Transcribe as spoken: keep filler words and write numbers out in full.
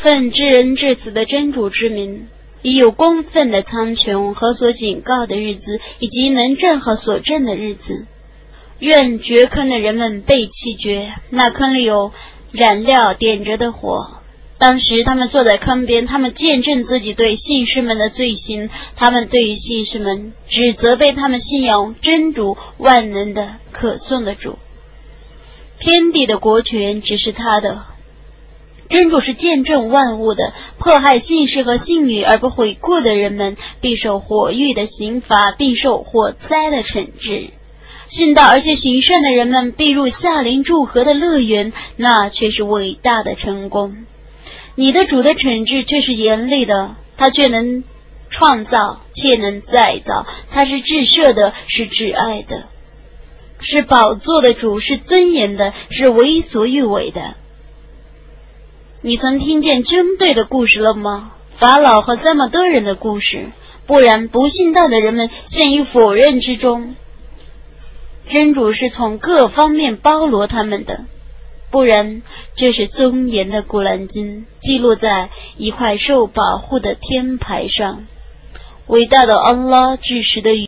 奉至恩至慈的真主之名，以有公分的苍穹和所警告的日子，以及能证和所证的日子。愿掘坑的人们被弃绝，那坑里有燃料点着的火。当时他们坐在坑边，他们见证自己对信士们的罪行，他们对于信士们只责备他们信仰真主万能的可颂的主。天地的国权只是他的，真主是见证万物的，迫害信士和信女而不悔过的人们必受火狱的刑罚，并受火灾的惩治。信道而且行善的人们必入夏林祝河的乐园，那却是伟大的成功。你的主的惩治却是严厉的，他却能创造，且能再造，他是至赦的，是至爱的，是宝座的主，是尊严的，是为所欲为的。你曾听见争对的故事了吗？法老和三摩多人的故事，不然不信道的人们陷于否认之中。真主是从各方面包罗他们的，不然这是尊严的古兰经，记录在一块受保护的天牌上。伟大的安拉至实的语